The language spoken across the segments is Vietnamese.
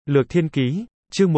Lược Thiên Ký, chương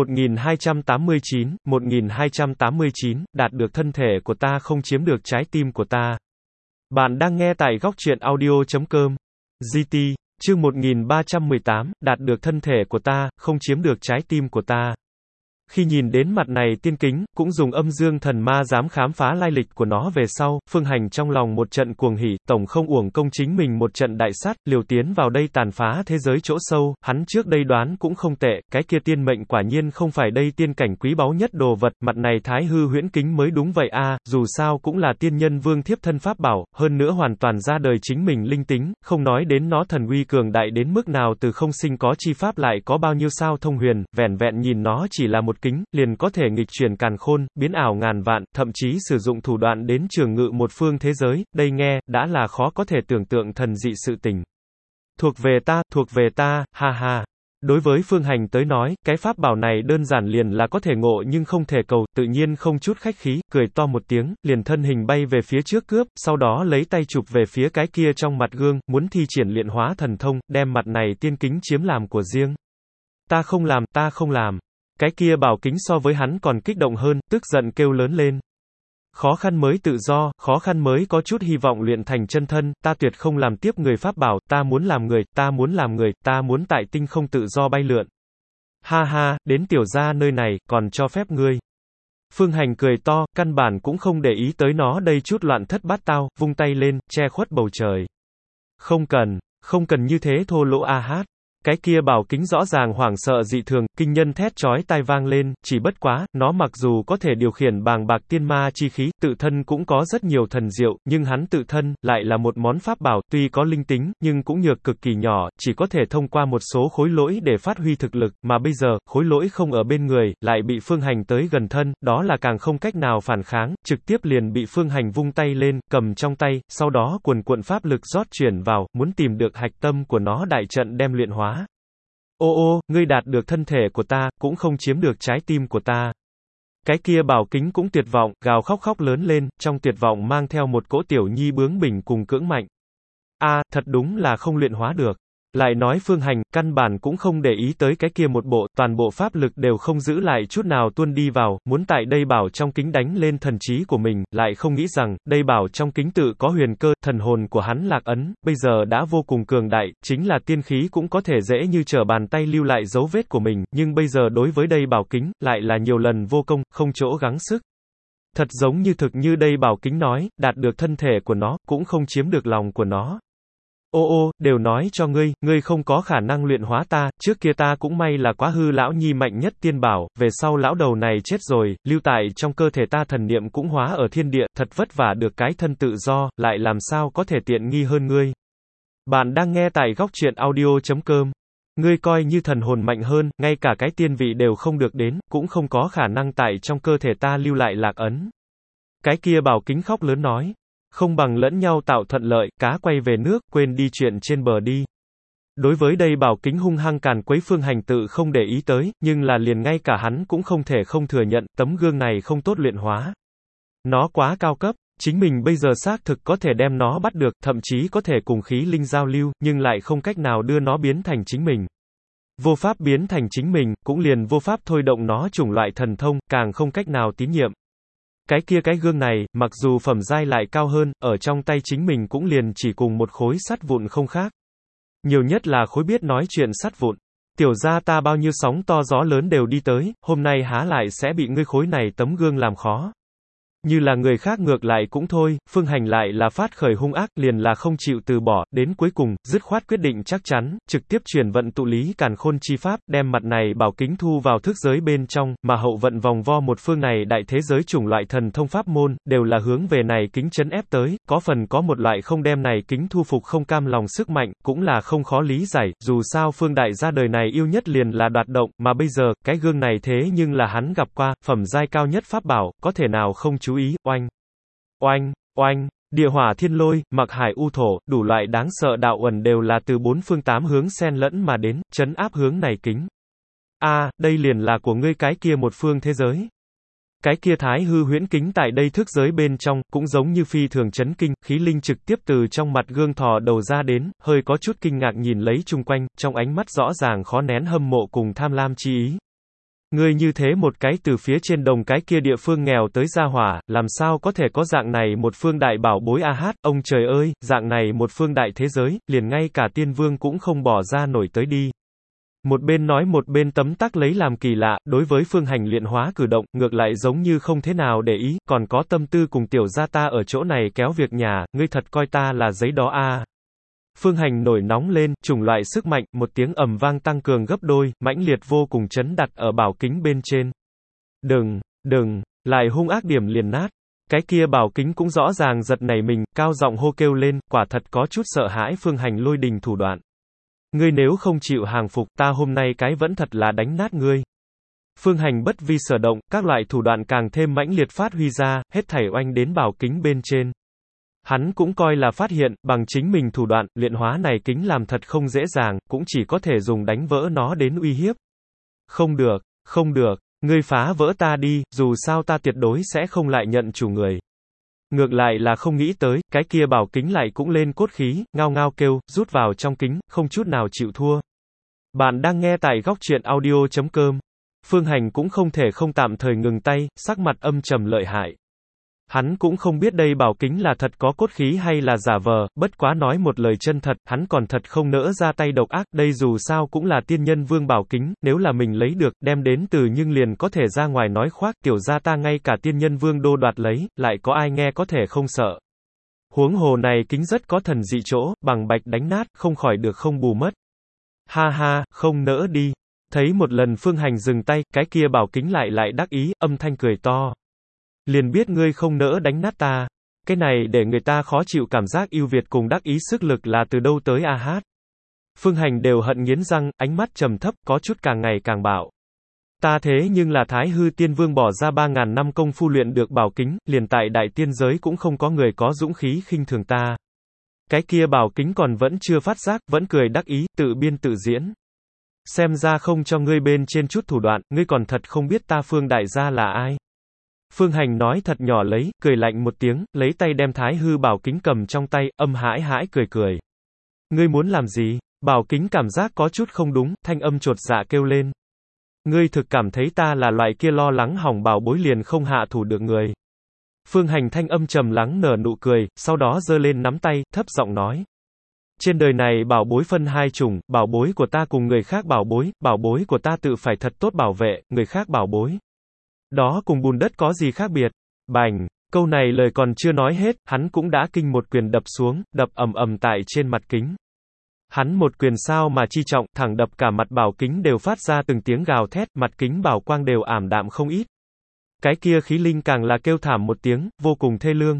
1289, đạt được thân thể của ta không chiếm được trái tim của ta. Bạn đang nghe tại góc truyện audio.com. GT, chương 1318, đạt được thân thể của ta, không chiếm được trái tim của ta. Khi nhìn đến mặt này tiên kính, cũng dùng âm dương thần ma dám khám phá lai lịch của nó về sau, Phương Hành trong lòng một trận cuồng hỉ, tổng không uổng công chính mình một trận đại sát, liều tiến vào đây tàn phá thế giới chỗ sâu, hắn trước đây đoán cũng không tệ, cái kia tiên mệnh quả nhiên không phải đây tiên cảnh quý báu nhất đồ vật, mặt này thái hư huyễn kính mới đúng vậy a, dù sao cũng là tiên nhân vương thiếp thân pháp bảo, hơn nữa hoàn toàn ra đời chính mình linh tính, không nói đến nó thần uy cường đại đến mức nào từ không sinh có chi pháp lại có bao nhiêu sao thông huyền, vẻn vẹn nhìn nó chỉ là một kính, liền có thể nghịch chuyển càn khôn, biến ảo ngàn vạn, thậm chí sử dụng thủ đoạn đến trường ngự một phương thế giới, đây nghe, đã là khó có thể tưởng tượng thần dị sự tình. Thuộc về ta, ha ha. Đối với Phương Hành tới nói, cái pháp bảo này đơn giản liền là có thể ngộ nhưng không thể cầu, tự nhiên không chút khách khí, cười to một tiếng, liền thân hình bay về phía trước cướp, sau đó lấy tay chụp về phía cái kia trong mặt gương, muốn thi triển luyện hóa thần thông, đem mặt này tiên kính chiếm làm của riêng. Ta không làm. Cái kia bảo kính so với hắn còn kích động hơn, tức giận kêu lớn lên. Khó khăn mới tự do, khó khăn mới có chút hy vọng luyện thành chân thân, ta tuyệt không làm tiếp người pháp bảo, ta muốn làm người, ta muốn tại tinh không tự do bay lượn. Ha ha, đến tiểu gia nơi này, còn cho phép ngươi. Phương Hành cười to, căn bản cũng không để ý tới nó đây chút loạn thất bát tao, vung tay lên, che khuất bầu trời. Không cần như thế thô lỗ a hát. Cái kia bảo kính rõ ràng hoảng sợ dị thường, kinh nhân thét chói tai vang lên, chỉ bất quá, nó mặc dù có thể điều khiển bàng bạc tiên ma chi khí, tự thân cũng có rất nhiều thần diệu, nhưng hắn tự thân, lại là một món pháp bảo, tuy có linh tính, nhưng cũng nhược cực kỳ nhỏ, chỉ có thể thông qua một số khối lỗi để phát huy thực lực, mà bây giờ, khối lỗi không ở bên người, lại bị Phương Hành tới gần thân, đó là càng không cách nào phản kháng, trực tiếp liền bị Phương Hành vung tay lên, cầm trong tay, sau đó cuồn cuộn pháp lực rót chuyển vào, muốn tìm được hạch tâm của nó đại trận đem luyện hóa. Ô, ngươi đạt được thân thể của ta, cũng không chiếm được trái tim của ta. Cái kia bảo kính cũng tuyệt vọng, gào khóc lớn lên, trong tuyệt vọng mang theo một cỗ tiểu nhi bướng bỉnh cùng cưỡng mạnh. Thật đúng là không luyện hóa được. Lại nói Phương Hành, căn bản cũng không để ý tới cái kia một bộ, toàn bộ pháp lực đều không giữ lại chút nào tuôn đi vào, muốn tại đây bảo trong kính đánh lên thần trí của mình, lại không nghĩ rằng, đây bảo trong kính tự có huyền cơ, thần hồn của hắn lạc ấn, bây giờ đã vô cùng cường đại, chính là tiên khí cũng có thể dễ như trở bàn tay lưu lại dấu vết của mình, nhưng bây giờ đối với đây bảo kính, lại là nhiều lần vô công, không chỗ gắng sức. Thật giống như thực như đây bảo kính nói, đạt được thân thể của nó, cũng không chiếm được lòng của nó. Đều nói cho ngươi không có khả năng luyện hóa ta, trước kia ta cũng may là quá hư lão nhi mạnh nhất tiên bảo, về sau lão đầu này chết rồi, lưu tại trong cơ thể ta thần niệm cũng hóa ở thiên địa, thật vất vả được cái thân tự do, lại làm sao có thể tiện nghi hơn ngươi. Bạn đang nghe tại góc truyện audio.com. Ngươi coi như thần hồn mạnh hơn, ngay cả cái tiên vị đều không được đến, cũng không có khả năng tại trong cơ thể ta lưu lại lạc ấn. Cái kia bảo kính khóc lớn nói. Không bằng lẫn nhau tạo thuận lợi, cá quay về nước, quên đi chuyện trên bờ đi. Đối với đây bảo kính hung hăng càn quấy Phương Hành tự không để ý tới, nhưng là liền ngay cả hắn cũng không thể không thừa nhận, tấm gương này không tốt luyện hóa. Nó quá cao cấp, chính mình bây giờ xác thực có thể đem nó bắt được, thậm chí có thể cùng khí linh giao lưu, nhưng lại không cách nào đưa nó biến thành chính mình. Vô pháp biến thành chính mình, cũng liền vô pháp thôi động nó chủng loại thần thông, càng không cách nào tín nhiệm. Cái gương này, mặc dù phẩm giai lại cao hơn, ở trong tay chính mình cũng liền chỉ cùng một khối sắt vụn không khác. Nhiều nhất là khối biết nói chuyện sắt vụn. Tiểu gia ta bao nhiêu sóng to gió lớn đều đi tới, hôm nay há lại sẽ bị ngươi khối này tấm gương làm khó. Như là người khác ngược lại cũng thôi, Phương Hành lại là phát khởi hung ác, liền là không chịu từ bỏ, đến cuối cùng, dứt khoát quyết định chắc chắn, trực tiếp chuyển vận tụ lý càn khôn chi pháp, đem mặt này bảo kính thu vào thức giới bên trong, mà hậu vận vòng vo một phương này đại thế giới chủng loại thần thông pháp môn, đều là hướng về này kính chấn ép tới, có phần có một loại không đem này kính thu phục không cam lòng sức mạnh, cũng là không khó lý giải, dù sao Phương Đại gia đời này yêu nhất liền là đoạt động, mà bây giờ, cái gương này thế nhưng là hắn gặp qua, phẩm giai cao nhất pháp bảo, có thể nào không chú ý, oanh, địa hỏa thiên lôi, mặc hải u thổ, đủ loại đáng sợ đạo uẩn đều là từ bốn phương tám hướng xen lẫn mà đến, chấn áp hướng này kính. Đây liền là của ngươi cái kia một phương thế giới. Cái kia thái hư huyễn kính tại đây thức giới bên trong, cũng giống như phi thường chấn kinh, khí linh trực tiếp từ trong mặt gương thò đầu ra đến, hơi có chút kinh ngạc nhìn lấy chung quanh, trong ánh mắt rõ ràng khó nén hâm mộ cùng tham lam chi ý. Ngươi như thế một cái từ phía trên đồng cái kia địa phương nghèo tới gia hỏa, làm sao có thể có dạng này một phương đại bảo bối a hát, ông trời ơi, dạng này một phương đại thế giới, liền ngay cả tiên vương cũng không bỏ ra nổi tới đi. Một bên nói một bên tấm tắc lấy làm kỳ lạ, đối với phương hành luyện hóa cử động, ngược lại giống như không thế nào để ý, còn có tâm tư cùng tiểu gia ta ở chỗ này kéo việc nhà, ngươi thật coi ta là giấy đó a. Phương hành nổi nóng lên, chủng loại sức mạnh, một tiếng ầm vang tăng cường gấp đôi, mãnh liệt vô cùng chấn đặt ở bảo kính bên trên. Đừng, lại hung ác điểm liền nát. Cái kia bảo kính cũng rõ ràng giật nảy mình, cao giọng hô kêu lên, quả thật có chút sợ hãi phương hành lôi đình thủ đoạn. Ngươi nếu không chịu hàng phục, ta hôm nay cái vẫn thật là đánh nát ngươi. Phương hành bất vi sở động, các loại thủ đoạn càng thêm mãnh liệt phát huy ra, hết thảy oanh đến bảo kính bên trên. Hắn cũng coi là phát hiện, bằng chính mình thủ đoạn, luyện hóa này kính làm thật không dễ dàng, cũng chỉ có thể dùng đánh vỡ nó đến uy hiếp. Không được, ngươi phá vỡ ta đi, dù sao ta tuyệt đối sẽ không lại nhận chủ người. Ngược lại là không nghĩ tới, cái kia bảo kính lại cũng lên cốt khí, ngao ngao kêu, rút vào trong kính, không chút nào chịu thua. Bạn đang nghe tại góc truyện audio.com. Phương hành cũng không thể không tạm thời ngừng tay, sắc mặt âm trầm lợi hại. Hắn cũng không biết đây bảo kính là thật có cốt khí hay là giả vờ, bất quá nói một lời chân thật, hắn còn thật không nỡ ra tay độc ác, đây dù sao cũng là tiên nhân vương bảo kính, nếu là mình lấy được, đem đến từ nhưng liền có thể ra ngoài nói khoác, tiểu gia ta ngay cả tiên nhân vương đô đoạt lấy, lại có ai nghe có thể không sợ. Huống hồ này kính rất có thần dị chỗ, bằng bạch đánh nát, không khỏi được không bù mất. Ha ha, không nỡ đi. Thấy một lần phương hành dừng tay, cái kia bảo kính lại đắc ý, âm thanh cười to. Liền biết ngươi không nỡ đánh nát ta. Cái này để người ta khó chịu cảm giác ưu việt cùng đắc ý sức lực là từ đâu tới a hát. Phương hành đều hận nghiến răng, ánh mắt trầm thấp, có chút càng ngày càng bạo. Ta thế nhưng là thái hư tiên vương bỏ ra 3.000 năm công phu luyện được bảo kính, liền tại đại tiên giới cũng không có người có dũng khí khinh thường ta. Cái kia bảo kính còn vẫn chưa phát giác, vẫn cười đắc ý, tự biên tự diễn. Xem ra không cho ngươi bên trên chút thủ đoạn, ngươi còn thật không biết ta Phương đại gia là ai. Phương hành nói thật nhỏ lấy, cười lạnh một tiếng, lấy tay đem thái hư bảo kính cầm trong tay, âm hãi hãi cười. Ngươi muốn làm gì? Bảo kính cảm giác có chút không đúng, thanh âm chột dạ kêu lên. Ngươi thực cảm thấy ta là loại kia lo lắng hỏng bảo bối liền không hạ thủ được người. Phương hành thanh âm trầm lắng nở nụ cười, sau đó giơ lên nắm tay, thấp giọng nói. Trên đời này bảo bối phân hai chủng, bảo bối của ta cùng người khác bảo bối của ta tự phải thật tốt bảo vệ, người khác bảo bối. Đó cùng bùn đất có gì khác biệt? Bành, câu này lời còn chưa nói hết, hắn cũng đã kinh một quyền đập xuống, đập ầm ầm tại trên mặt kính. Hắn một quyền sao mà chi trọng, thẳng đập cả mặt bảo kính đều phát ra từng tiếng gào thét, mặt kính bảo quang đều ảm đạm không ít. Cái kia khí linh càng là kêu thảm một tiếng, vô cùng thê lương.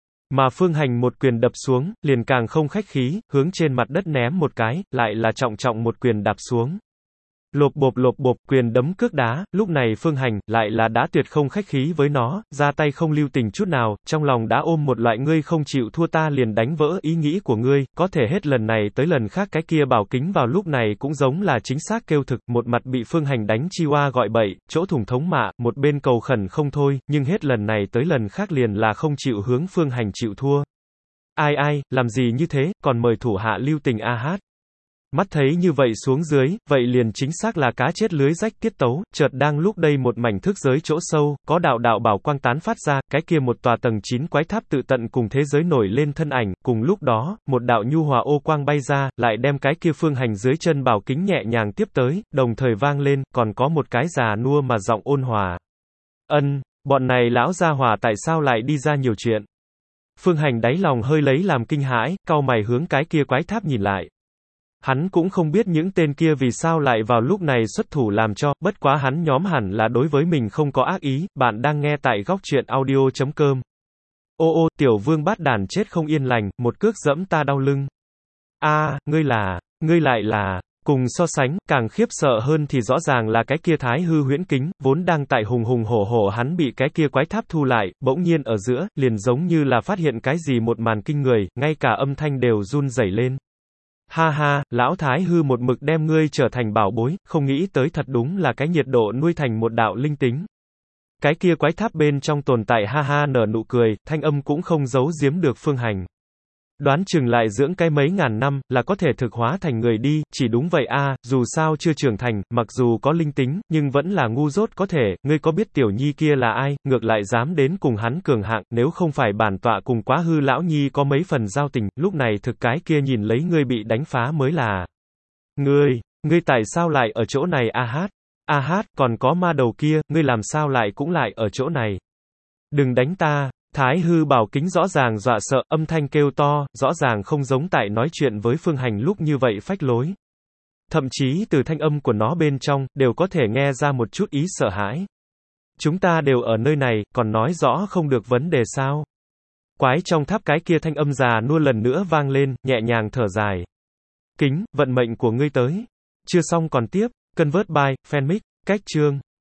Mà phương hành một quyền đập xuống, liền càng không khách khí, hướng trên mặt đất ném một cái, lại là trọng một quyền đạp xuống. Lộp bộp, quyền đấm cước đá, lúc này phương hành, lại là đã tuyệt không khách khí với nó, ra tay không lưu tình chút nào, trong lòng đã ôm một loại ngươi không chịu thua ta liền đánh vỡ ý nghĩ của ngươi, có thể hết lần này tới lần khác cái kia bảo kính vào lúc này cũng giống là chính xác kêu thực, một mặt bị phương hành đánh chi oa gọi bậy, chỗ thủng thống mạ, một bên cầu khẩn không thôi, nhưng hết lần này tới lần khác liền là không chịu hướng phương hành chịu thua. Ai, làm gì như thế, còn mời thủ hạ lưu tình a hát. Mắt thấy như vậy xuống dưới, vậy liền chính xác là cá chết lưới rách tiết tấu, chợt đang lúc đây một mảnh thức giới chỗ sâu, có đạo bảo quang tán phát ra, cái kia một tòa tầng 9 quái tháp tự tận cùng thế giới nổi lên thân ảnh, cùng lúc đó, một đạo nhu hòa ô quang bay ra, lại đem cái kia phương hành dưới chân bảo kính nhẹ nhàng tiếp tới, đồng thời vang lên, còn có một cái già nua mà giọng ôn hòa. Bọn này lão gia hỏa tại sao lại đi ra nhiều chuyện? Phương hành đáy lòng hơi lấy làm kinh hãi, cau mày hướng cái kia quái tháp nhìn lại. Hắn cũng không biết những tên kia vì sao lại vào lúc này xuất thủ làm cho, bất quá hắn nhóm hẳn là đối với mình không có ác ý, bạn đang nghe tại góc truyện audio.com. Ô, tiểu vương bát đàn chết không yên lành, một cước dẫm ta đau lưng. Ngươi lại là, cùng so sánh, càng khiếp sợ hơn thì rõ ràng là cái kia thái hư huyễn kính, vốn đang tại hùng hổ hắn bị cái kia quái tháp thu lại, bỗng nhiên ở giữa, liền giống như là phát hiện cái gì một màn kinh người, ngay cả âm thanh đều run rẩy lên. Ha, lão thái hư một mực đem ngươi trở thành bảo bối, không nghĩ tới thật đúng là cái nhiệt độ nuôi thành một đạo linh tính. Cái kia quái tháp bên trong tồn tại ha ha nở nụ cười, thanh âm cũng không giấu giếm được Phương Hành. Đoán chừng lại dưỡng cái mấy ngàn năm, là có thể thực hóa thành người đi, chỉ đúng vậy a, dù sao chưa trưởng thành, mặc dù có linh tính, nhưng vẫn là ngu dốt có thể, ngươi có biết tiểu nhi kia là ai, ngược lại dám đến cùng hắn cường hạng, nếu không phải bản tọa cùng Quá Hư lão nhi có mấy phần giao tình, lúc này thực cái kia nhìn lấy ngươi bị đánh phá mới là. Ngươi tại sao lại ở chỗ này a hát? A hát, còn có ma đầu kia, ngươi làm sao lại cũng lại ở chỗ này? Đừng đánh ta! Thái hư bảo kính rõ ràng dọa sợ, âm thanh kêu to, rõ ràng không giống tại nói chuyện với Phương Hành lúc như vậy phách lối. Thậm chí từ thanh âm của nó bên trong, đều có thể nghe ra một chút ý sợ hãi. Chúng ta đều ở nơi này, còn nói rõ không được vấn đề sao? Quái trong tháp cái kia thanh âm già nua lần nữa vang lên, nhẹ nhàng thở dài. Kính, vận mệnh của ngươi tới. Chưa xong còn tiếp, Convert by, Fanmic, cách chương.